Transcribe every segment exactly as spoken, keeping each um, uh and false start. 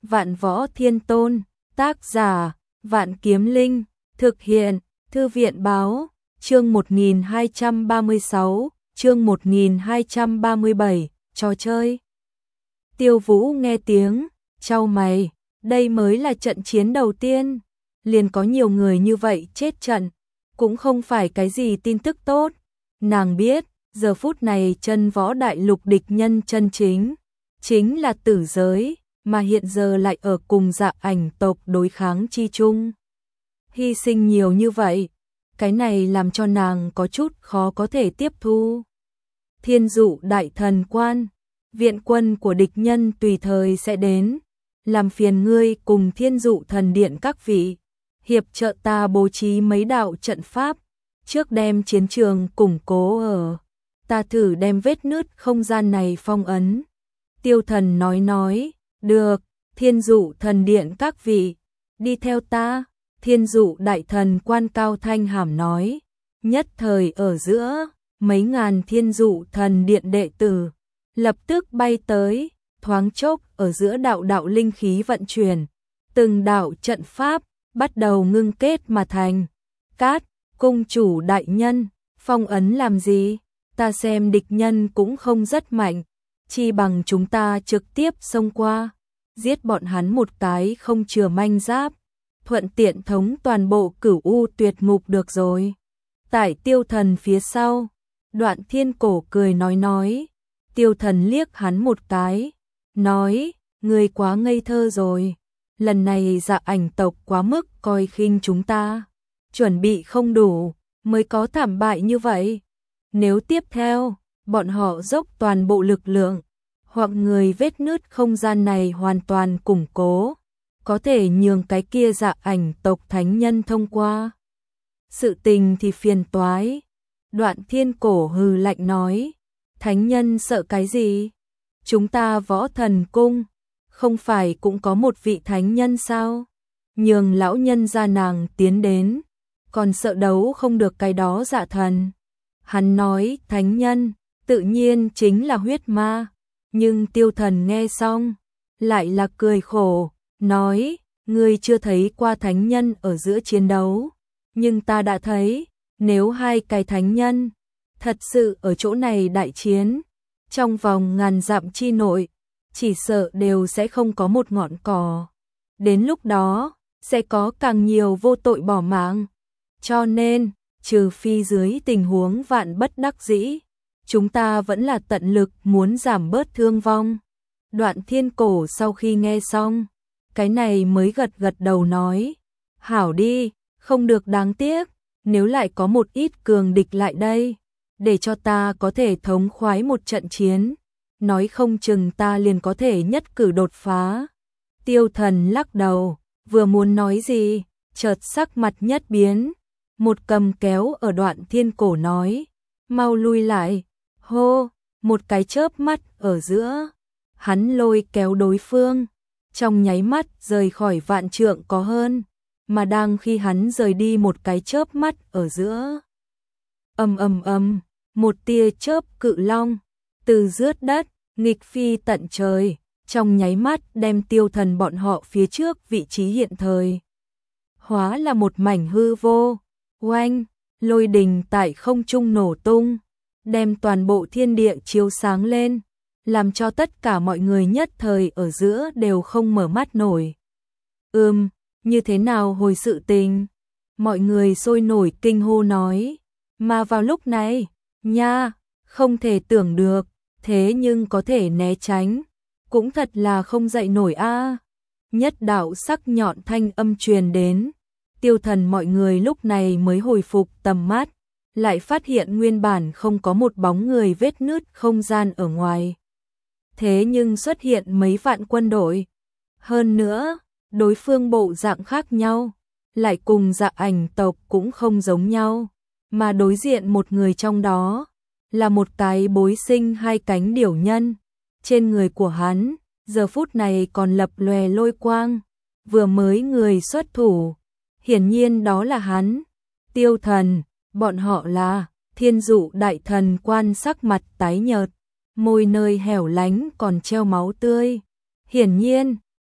Vạn Võ Thiên Tôn, tác giả, Vạn Kiếm Linh, thực hiện, Thư viện báo, chương một nghìn hai trăm ba mươi sáu, chương một nghìn hai trăm ba mươi bảy, trò chơi. Tiêu Vũ nghe tiếng, chau mày, đây mới là trận chiến đầu tiên, liền có nhiều người như vậy chết trận, cũng không phải cái gì tin tức tốt. Nàng biết, giờ phút này chân võ đại lục địch nhân chân chính, chính là tử giới, mà hiện giờ lại ở cùng Dạ Ảnh tộc đối kháng chi chung. Hy sinh nhiều như vậy, cái này làm cho nàng có chút khó có thể tiếp thu. Thiên Dụ đại thần quan, viện quân của địch nhân tùy thời sẽ đến, làm phiền ngươi cùng Thiên Dụ thần điện các vị, hiệp trợ ta bố trí mấy đạo trận pháp, trước đem chiến trường củng cố ở, ta thử đem vết nứt không gian này phong ấn. Tiêu Thần nói nói, được, Thiên Dụ thần điện các vị, đi theo ta. Thiên Dụ đại thần quan cao thanh hàm nói, nhất thời ở giữa, mấy ngàn Thiên Dụ thần điện đệ tử, lập tức bay tới, thoáng chốc ở giữa đạo đạo linh khí vận chuyển, từng đạo trận pháp, bắt đầu ngưng kết mà thành. Cát, cung chủ đại nhân, phong ấn làm gì, ta xem địch nhân cũng không rất mạnh, chi bằng chúng ta trực tiếp xông qua, giết bọn hắn một cái không chừa manh giáp, thuận tiện thống toàn bộ Cửu U tuyệt ngục được rồi. Tại Tiêu Thần phía sau, Đoạn Thiên Cổ cười nói nói, Tiêu Thần liếc hắn một cái, nói, ngươi quá ngây thơ rồi, lần này Dạ Ảnh tộc quá mức coi khinh chúng ta, chuẩn bị không đủ, mới có thảm bại như vậy. Nếu tiếp theo, bọn họ dốc toàn bộ lực lượng, hoặc người vết nứt không gian này hoàn toàn củng cố, có thể nhường cái kia Dạ Ảnh tộc thánh nhân thông qua. Sự tình thì phiền toái. Đoạn Thiên Cổ hừ lạnh nói, thánh nhân sợ cái gì? Chúng ta Võ Thần Cung, không phải cũng có một vị thánh nhân sao? Nhường lão nhân gia nàng tiến đến, còn sợ đấu không được cái đó Dạ thần. Hắn nói thánh nhân, tự nhiên chính là huyết ma. Nhưng Tiêu Thần nghe xong, lại là cười khổ, nói, ngươi chưa thấy qua thánh nhân ở giữa chiến đấu, nhưng ta đã thấy, nếu hai cái thánh nhân thật sự ở chỗ này đại chiến, trong vòng ngàn dặm chi nội, chỉ sợ đều sẽ không có một ngọn cỏ. Đến lúc đó, sẽ có càng nhiều vô tội bỏ mạng. Cho nên, trừ phi dưới tình huống vạn bất đắc dĩ, chúng ta vẫn là tận lực muốn giảm bớt thương vong. Đoạn Thiên Cổ sau khi nghe xong, cái này mới gật gật đầu nói, hảo đi, không được đáng tiếc, nếu lại có một ít cường địch lại đây, để cho ta có thể thống khoái một trận chiến, nói không chừng ta liền có thể nhất cử đột phá. Tiêu Thần lắc đầu, vừa muốn nói gì, chợt sắc mặt nhất biến, một cầm kéo ở Đoạn Thiên Cổ nói, mau lui lại, hô, một cái chớp mắt ở giữa, hắn lôi kéo đối phương, trong nháy mắt rời khỏi vạn trượng có hơn, mà đang khi hắn rời đi một cái chớp mắt ở giữa. Ầm ầm ầm, một tia chớp cự long, từ rớt đất, nghịch phi tận trời, trong nháy mắt đem Tiêu Thần bọn họ phía trước vị trí hiện thời. Hóa là một mảnh hư vô, oanh, lôi đình tại không trung nổ tung, đem toàn bộ thiên địa chiếu sáng lên, làm cho tất cả mọi người nhất thời ở giữa đều không mở mắt nổi. Ừm, như thế nào hồi sự tình? Mọi người sôi nổi kinh hô nói, mà vào lúc này, nha, không thể tưởng được, thế nhưng có thể né tránh, cũng thật là không dậy nổi a. Nhất đạo sắc nhọn thanh âm truyền đến, Tiêu Thần mọi người lúc này mới hồi phục tầm mắt, lại phát hiện nguyên bản không có một bóng người vết nứt không gian ở ngoài. Thế nhưng xuất hiện mấy vạn quân đội. Hơn nữa, đối phương bộ dạng khác nhau, lại cùng Dạ Ảnh tộc cũng không giống nhau, mà đối diện một người trong đó, là một cái bối sinh hai cánh điểu nhân. Trên người của hắn, giờ phút này còn lập lòe lôi quang, vừa mới người xuất thủ, hiển nhiên đó là hắn, Tiêu Thần. Bọn họ là Thiên Dụ đại thần quan, sắc mặt tái nhợt, môi nơi hẻo lánh còn treo máu tươi. Hiển nhiên,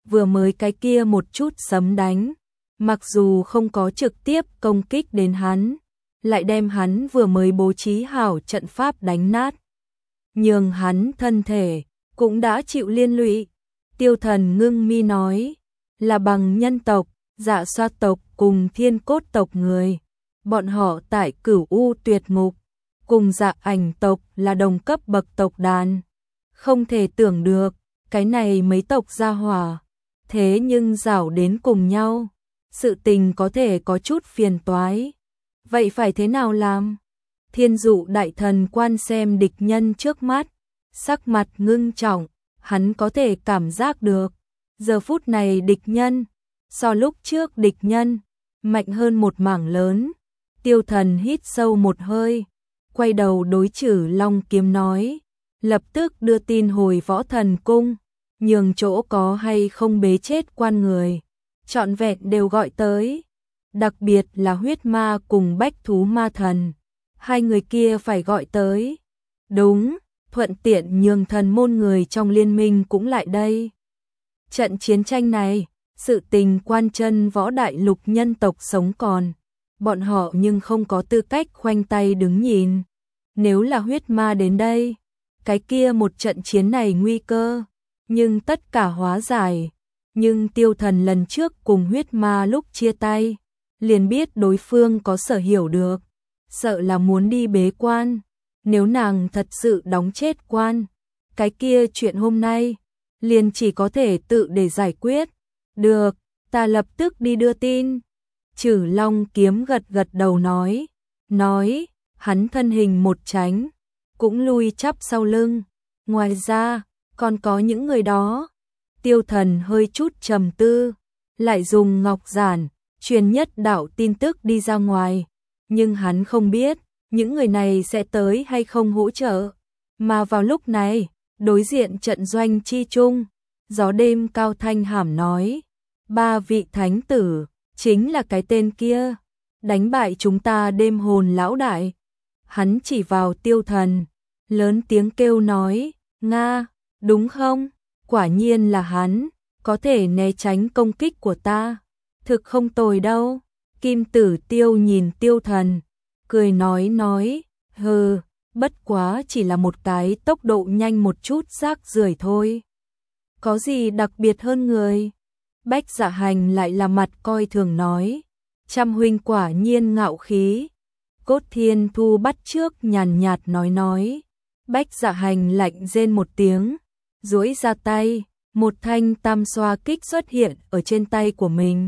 vừa mới cái kia một chút sấm đánh, mặc dù không có trực tiếp công kích đến hắn, lại đem hắn vừa mới bố trí hảo trận pháp đánh nát. Nhưng hắn thân thể cũng đã chịu liên lụy. Tiêu Thần ngưng mi nói, là bằng nhân tộc, Dạ Xoa tộc cùng Thiên Cốt tộc người. Bọn họ tại Cửu U Tuyệt Ngục, cùng Dạ Ảnh tộc là đồng cấp bậc tộc đàn. Không thể tưởng được, cái này mấy tộc gia hỏa, thế nhưng rảo đến cùng nhau, sự tình có thể có chút phiền toái. Vậy phải thế nào làm? Thiên Dụ đại thần quan xem địch nhân trước mắt, sắc mặt ngưng trọng, hắn có thể cảm giác được, giờ phút này địch nhân, so lúc trước địch nhân, mạnh hơn một mảng lớn. Tiêu Thần hít sâu một hơi, quay đầu đối Trử Long Kiếm nói, lập tức đưa tin hồi Võ Thần Cung, nhường chỗ có hay không bế chết quan người, trọn vẹn đều gọi tới, đặc biệt là huyết ma cùng bách thú ma thần, hai người kia phải gọi tới. Đúng, thuận tiện nhường thần môn người trong liên minh cũng lại đây. Trận chiến tranh này, sự tình quan chân võ đại lục nhân tộc sống còn, bọn họ nhưng không có tư cách khoanh tay đứng nhìn. Nếu là huyết ma đến đây, cái kia một trận chiến này nguy cơ, nhưng tất cả hóa giải. Nhưng Tiêu Thần lần trước cùng huyết ma lúc chia tay, liền biết đối phương có sở hiểu được, sợ là muốn đi bế quan. Nếu nàng thật sự đóng chết quan, cái kia chuyện hôm nay, liền chỉ có thể tự để giải quyết. Được, ta lập tức đi đưa tin. Trử Long Kiếm gật gật đầu nói, nói, hắn thân hình một tránh, cũng lui chắp sau lưng. Ngoài ra, còn có những người đó. Tiêu Thần hơi chút trầm tư, lại dùng ngọc giản, truyền nhất đạo tin tức đi ra ngoài. Nhưng hắn không biết, những người này sẽ tới hay không hỗ trợ. Mà vào lúc này, đối diện trận doanh chi chung, gió đêm cao thanh hàm nói, ba vị thánh tử, chính là cái tên kia, đánh bại chúng ta đêm hồn lão đại. Hắn chỉ vào Tiêu Thần, lớn tiếng kêu nói, Nga, đúng không? Quả nhiên là hắn, có thể né tránh công kích của ta. Thực không tồi đâu. Kim Tử Tiêu nhìn Tiêu Thần, cười nói nói, hừ, bất quá chỉ là một cái tốc độ nhanh một chút rác rưởi thôi. Có gì đặc biệt hơn người? Bách Dạ Hành lại là mặt coi thường nói, Trăm huynh quả nhiên ngạo khí. Cốt Thiên Thu bắt trước nhàn nhạt nói nói, Bách Dạ Hành lạnh rên một tiếng, duỗi ra tay, một thanh tam xoa kích xuất hiện ở trên tay của mình.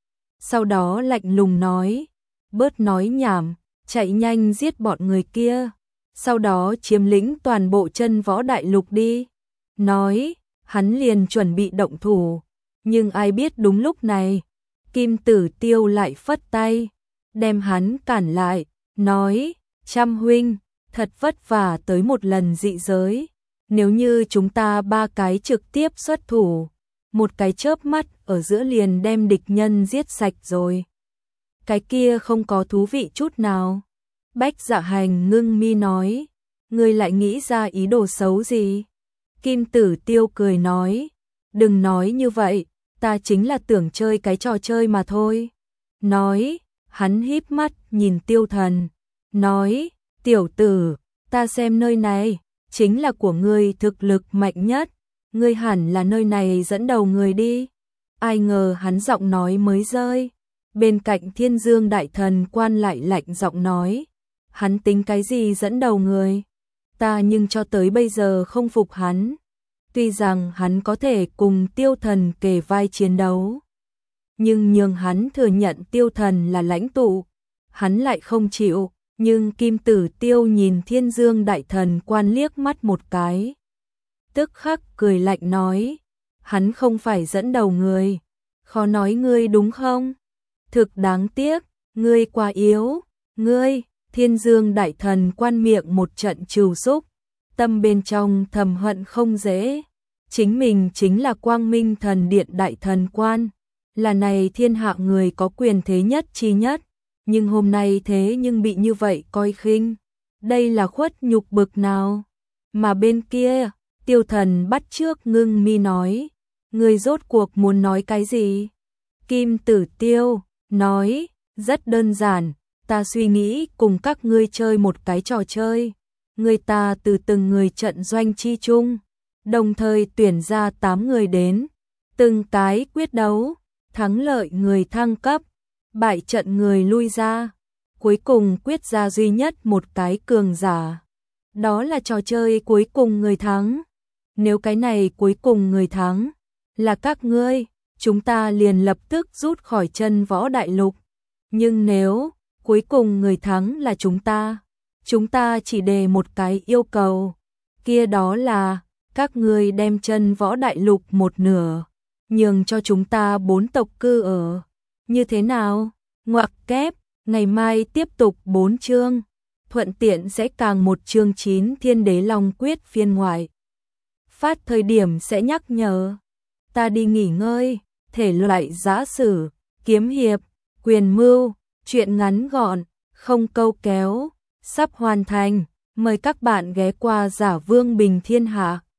Sau đó lạnh lùng nói, bớt nói nhảm, chạy nhanh giết bọn người kia, sau đó chiếm lĩnh toàn bộ chân võ đại lục đi. Nói, hắn liền chuẩn bị động thủ, nhưng ai biết đúng lúc này, Kim Tử Tiêu lại phất tay, đem hắn cản lại, nói, Trăm huynh, thật vất vả tới một lần dị giới, nếu như chúng ta ba cái trực tiếp xuất thủ, một cái chớp mắt ở giữa liền đem địch nhân giết sạch rồi. Cái kia không có thú vị chút nào. Bách Dạ Hành ngưng mi nói, ngươi lại nghĩ ra ý đồ xấu gì? Kim Tử Tiêu cười nói, đừng nói như vậy, ta chính là tưởng chơi cái trò chơi mà thôi. Nói, hắn híp mắt nhìn Tiêu Thần, nói, tiểu tử, ta xem nơi này, chính là của ngươi thực lực mạnh nhất, ngươi hẳn là nơi này dẫn đầu người đi. Ai ngờ hắn giọng nói mới rơi, bên cạnh Thiên Dương đại thần quan lại lạnh giọng nói, hắn tính cái gì dẫn đầu người? Ta nhưng cho tới bây giờ không phục hắn. Tuy rằng hắn có thể cùng Tiêu Thần kề vai chiến đấu, nhưng nhường hắn thừa nhận Tiêu Thần là lãnh tụ, hắn lại không chịu. Nhưng Kim Tử Tiêu nhìn Thiên Dương đại thần quan liếc mắt một cái, tức khắc cười lạnh nói, hắn không phải dẫn đầu người, khó nói ngươi đúng không? Thực đáng tiếc, ngươi quá yếu, ngươi. Thiên Dương đại thần quan miệng một trận trừ xúc, tâm bên trong thầm hận không dễ. Chính mình chính là Quang Minh Thần Điện đại thần quan, là này thiên hạ người có quyền thế nhất chi nhất, nhưng hôm nay thế nhưng bị như vậy coi khinh, đây là khuất nhục bực nào? Mà bên kia, Tiêu Thần bắt trước ngưng mi nói, Ngươi rốt cuộc muốn nói cái gì? Kim Tử Tiêu nói, rất đơn giản, ta suy nghĩ cùng các ngươi chơi một cái trò chơi. Người ta từ từng người trận doanh chi chung, đồng thời tuyển ra tám người đến, từng cái quyết đấu, thắng lợi người thăng cấp, bại trận người lui ra, cuối cùng quyết ra duy nhất một cái cường giả. Đó là trò chơi cuối cùng người thắng. Nếu cái này cuối cùng người thắng là các ngươi, chúng ta liền lập tức rút khỏi chân võ đại lục. Nhưng nếu cuối cùng người thắng là chúng ta, chúng ta chỉ đề một cái yêu cầu, kia đó là các ngươi đem chân võ đại lục một nửa, nhường cho chúng ta bốn tộc cư ở. Như thế nào? Ngoặc kép, ngày mai tiếp tục bốn chương, thuận tiện sẽ càng một chương chín Thiên Đế Long Quyết phiên ngoại. Phát thời điểm sẽ nhắc nhở. Ta đi nghỉ ngơi, thể loại giã sử, kiếm hiệp, quyền mưu, truyện ngắn gọn, không câu kéo, sắp hoàn thành. Mời các bạn ghé qua Giả Vương Bình Thiên Hạ.